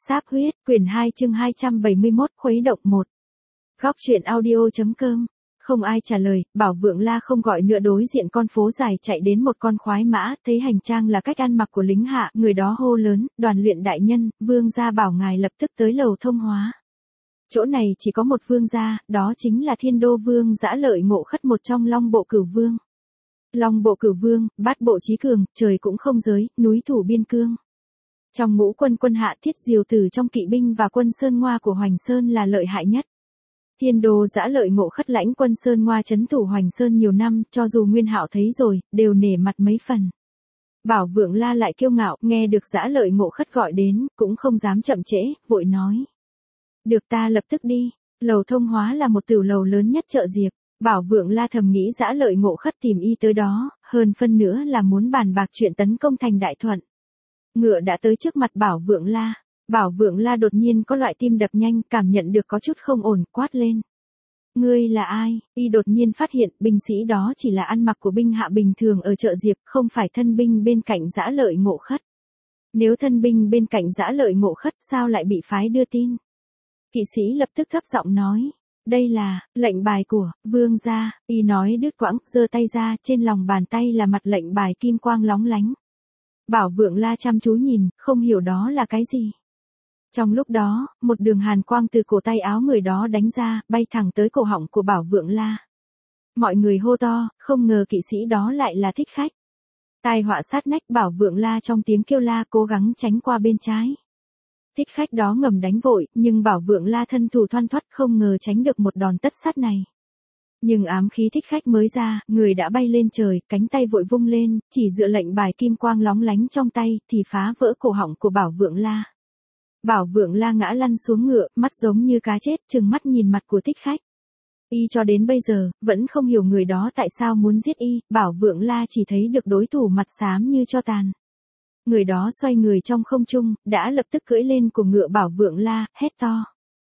Sáp huyết, quyển 2 chương 271, khuấy động 1. Góc truyện audio.com. Không ai trả lời, Bảo Vượng La không gọi nữa, đối diện con phố dài chạy đến một con khoái mã, thấy hành trang là cách ăn mặc của lính hạ, người đó hô lớn, Đoàn Luyện đại nhân, vương gia bảo ngài lập tức tới lầu thông hóa. Chỗ này chỉ có một vương gia, đó chính là Thiên Đô Vương Dã Lợi Ngộ Khất, một trong Long Bộ Cửu Vương. Long Bộ Cửu Vương, bát bộ chí cường, trời cũng không giới, núi thủ biên cương. Trong ngũ quân quân hạ, Thiết Diều Tử trong kỵ binh và quân Sơn Ngoa của Hoành Sơn là lợi hại nhất. Thiên Đô Dã Lợi Ngộ Khất lãnh quân Sơn Ngoa trấn thủ Hoành Sơn nhiều năm, cho dù Nguyên Hạo thấy rồi, đều nể mặt mấy phần. Bảo Vượng La lại kiêu ngạo, nghe được Dã Lợi Ngộ Khất gọi đến, cũng không dám chậm trễ, vội nói. Được, ta lập tức đi. Lầu thông hóa là một tửu lầu lớn nhất chợ Diệp. Bảo Vượng La thầm nghĩ Dã Lợi Ngộ Khất tìm y tới đó, hơn phân nữa là muốn bàn bạc chuyện tấn công thành Đại Thuận. Ngựa đã tới trước mặt Bảo Vượng La. Bảo Vượng La đột nhiên có loại tim đập nhanh, cảm nhận được có chút không ổn, quát lên. Ngươi là ai? Y đột nhiên phát hiện binh sĩ đó chỉ là ăn mặc của binh hạ bình thường ở chợ Diệp, không phải thân binh bên cạnh Dã Lợi Ngộ Khất. Nếu thân binh bên cạnh Dã Lợi Ngộ Khất sao lại bị phái đưa tin? Kỵ sĩ lập tức thấp giọng nói. Đây là lệnh bài của vương gia. Y nói đứt quãng, giơ tay ra, trên lòng bàn tay là mặt lệnh bài kim quang lóng lánh. Bảo Vượng La chăm chú nhìn, không hiểu đó là cái gì. Trong lúc đó, một đường hàn quang từ cổ tay áo người đó đánh ra, bay thẳng tới cổ họng của Bảo Vượng La. Mọi người hô to, không ngờ kỵ sĩ đó lại là Thích Khách. Tai họa sát nách, Bảo Vượng La trong tiếng kêu la cố gắng tránh qua bên trái. Thích Khách đó ngầm đánh vội, nhưng Bảo Vượng La thân thủ thoăn thoắt, không ngờ tránh được một đòn tất sát này. Nhưng ám khí Thích Khách mới ra, người đã bay lên trời, cánh tay vội vung lên, chỉ dựa lệnh bài kim quang lóng lánh trong tay, thì phá vỡ cổ họng của Bảo Vượng La. Bảo Vượng La ngã lăn xuống ngựa, mắt giống như cá chết, trừng mắt nhìn mặt của Thích Khách. Y cho đến bây giờ, vẫn không hiểu người đó tại sao muốn giết y, Bảo Vượng La chỉ thấy được đối thủ mặt xám như tro tàn. Người đó xoay người trong không trung, đã lập tức cưỡi lên của ngựa Bảo Vượng La, hét to.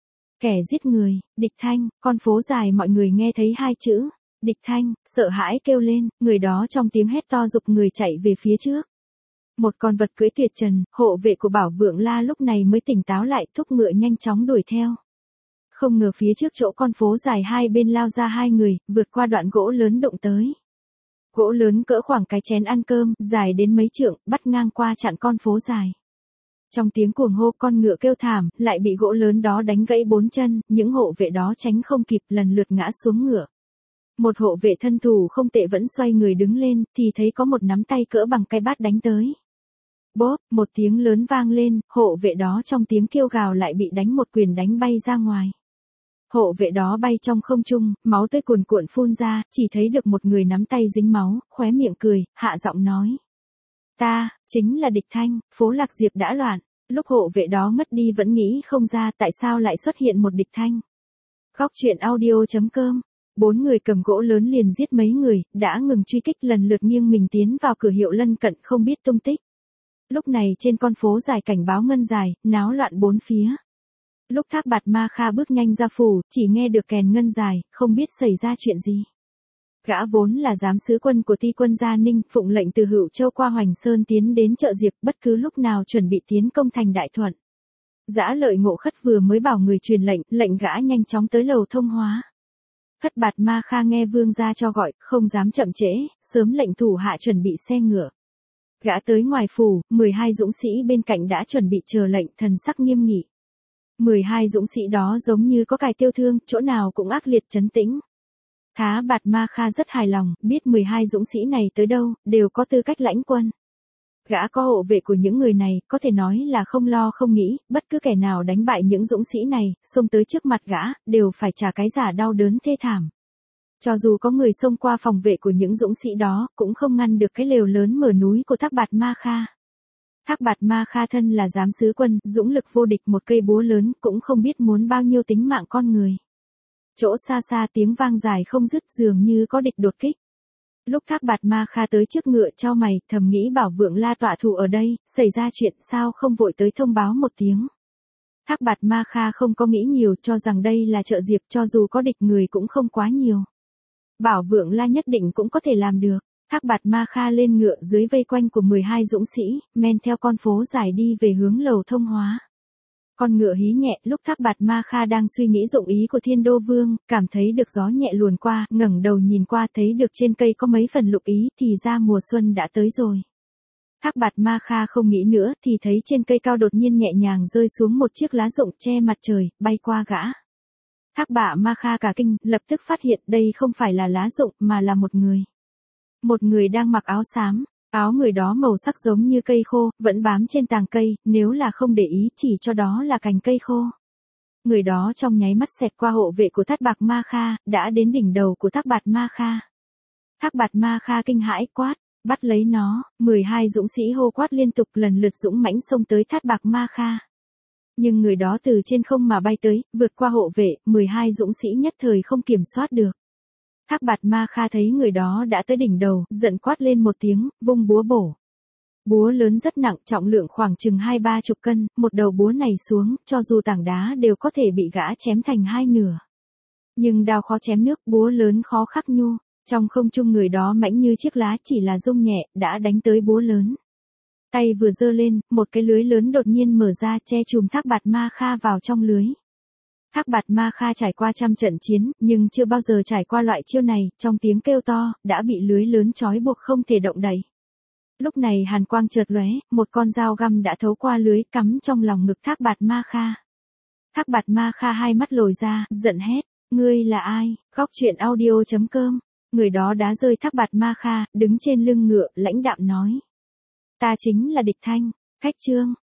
Kẻ giết người, Địch Thanh. Con phố dài mọi người nghe thấy hai chữ, Địch Thanh, sợ hãi kêu lên, người đó trong tiếng hét to giục người chạy về phía trước. Một con vật cưỡi tuyệt trần, hộ vệ của Bảo Vượng La lúc này mới tỉnh táo lại, thúc ngựa nhanh chóng đuổi theo. Không ngờ phía trước chỗ con phố dài hai bên lao ra hai người, vượt qua đoạn gỗ lớn đụng tới. Gỗ lớn cỡ khoảng cái chén ăn cơm, dài đến mấy trượng, bắt ngang qua chặn con phố dài. Trong tiếng cuồng hô, con ngựa kêu thảm, lại bị gỗ lớn đó đánh gãy bốn chân, những hộ vệ đó tránh không kịp, lần lượt ngã xuống ngựa. Một hộ vệ thân thủ không tệ vẫn xoay người đứng lên, thì thấy có một nắm tay cỡ bằng cái bát đánh tới. Bốp, một tiếng lớn vang lên, hộ vệ đó trong tiếng kêu gào lại bị đánh một quyền đánh bay ra ngoài. Hộ vệ đó bay trong không trung, máu tươi cuồn cuộn phun ra, chỉ thấy được một người nắm tay dính máu, khóe miệng cười, hạ giọng nói. Ta, chính là Địch Thanh, phố Lạc Diệp đã loạn. Lúc hộ vệ đó ngất đi vẫn nghĩ không ra tại sao lại xuất hiện một Địch Thanh. Góc truyện audio.com. 4 người cầm gỗ lớn liền giết mấy người, đã ngừng truy kích, lần lượt nghiêng mình tiến vào cửa hiệu lân cận không biết tung tích. Lúc này trên con phố dài cảnh báo ngân dài, náo loạn bốn phía. Lúc Thác Bạt Ma Kha bước nhanh ra phủ, chỉ nghe được kèn ngân dài, không biết xảy ra chuyện gì. Gã vốn là giám sứ quân của Ti quân Gia Ninh, phụng lệnh từ Hữu Châu qua Hoành Sơn tiến đến chợ Diệp, bất cứ lúc nào chuẩn bị tiến công thành Đại Thuận. Dã Lợi Ngộ Khất vừa mới bảo người truyền lệnh gã nhanh chóng tới lầu thông hóa. Thác Bạt Ma Kha nghe vương gia cho gọi, không dám chậm trễ, sớm lệnh thủ hạ chuẩn bị xe ngựa. Gã tới ngoài phủ, 12 dũng sĩ bên cạnh đã chuẩn bị chờ lệnh, thần sắc nghiêm nghị. 12 dũng sĩ đó giống như có cài tiêu thương, chỗ nào cũng ác liệt trấn tĩnh. Thác Bạt Ma Kha rất hài lòng, biết 12 dũng sĩ này tới đâu, đều có tư cách lãnh quân. Gã có hộ vệ của những người này, có thể nói là không lo không nghĩ, bất cứ kẻ nào đánh bại những dũng sĩ này, xông tới trước mặt gã, đều phải trả cái giá đau đớn thê thảm. Cho dù có người xông qua phòng vệ của những dũng sĩ đó, cũng không ngăn được cái lều lớn mở núi của Thác Bạt Ma Kha. Thác Bạt Ma Kha thân là giám sứ quân, dũng lực vô địch, một cây búa lớn, cũng không biết muốn bao nhiêu tính mạng con người. Chỗ xa xa tiếng vang dài không dứt, dường như có địch đột kích. Lúc Thác Bạt Ma Kha tới trước ngựa chau mày, thầm nghĩ Bảo Vượng La tọa thủ ở đây, xảy ra chuyện sao không vội tới thông báo một tiếng. Thác Bạt Ma Kha không có nghĩ nhiều, cho rằng đây là chợ Diệp, cho dù có địch người cũng không quá nhiều. Bảo Vượng La nhất định cũng có thể làm được. Thác Bạt Ma Kha lên ngựa dưới vây quanh của 12 dũng sĩ, men theo con phố dài đi về hướng lầu thông hóa. Con ngựa hí nhẹ, lúc Thác Bạt Ma Kha đang suy nghĩ dụng ý của Thiên Đô Vương, cảm thấy được gió nhẹ luồn qua, ngẩng đầu nhìn qua thấy được trên cây có mấy phần lục ý, thì ra mùa xuân đã tới rồi. Thác Bạt Ma Kha không nghĩ nữa, thì thấy trên cây cao đột nhiên nhẹ nhàng rơi xuống một chiếc lá rụng che mặt trời, bay qua gã. Thác Bạt Ma Kha cả kinh, lập tức phát hiện đây không phải là lá rụng, mà là một người. Một người đang mặc áo xám. Áo người đó màu sắc giống như cây khô, vẫn bám trên tàng cây, nếu là không để ý chỉ cho đó là cành cây khô. Người đó trong nháy mắt xẹt qua hộ vệ của Thác Bạt Ma Kha, đã đến đỉnh đầu của Thác Bạt Ma Kha. Thác Bạt Ma Kha kinh hãi quát, bắt lấy nó, 12 dũng sĩ hô quát liên tục lần lượt dũng mãnh xông tới Thác Bạt Ma Kha. Nhưng người đó từ trên không mà bay tới, vượt qua hộ vệ, 12 dũng sĩ nhất thời không kiểm soát được. Thác Bạt Ma Kha thấy người đó đã tới đỉnh đầu, giận quát lên một tiếng, vung búa bổ. Búa lớn rất nặng, trọng lượng khoảng chừng 20-30 cân, một đầu búa này xuống, cho dù tảng đá đều có thể bị gã chém thành hai nửa. Nhưng đao khó chém nước, búa lớn khó khắc nhu. Trong không trung người đó mãnh như chiếc lá, chỉ là rung nhẹ, đã đánh tới búa lớn. Tay vừa giơ lên, một cái lưới lớn đột nhiên mở ra che chùm Thác Bạt Ma Kha vào trong lưới. Thác Bạt Ma Kha trải qua trăm trận chiến, nhưng chưa bao giờ trải qua loại chiêu này, trong tiếng kêu to, đã bị lưới lớn trói buộc không thể động đậy. Lúc này hàn quang chợt lóe, một con dao găm đã thấu qua lưới cắm trong lòng ngực Thác Bạt Ma Kha. Thác Bạt Ma Kha hai mắt lồi ra, giận hét, ngươi là ai? Góc truyện audio.com. Người đó đá rơi Thác Bạt Ma Kha, đứng trên lưng ngựa, lãnh đạm nói. Ta chính là Địch Thanh. Khách chương.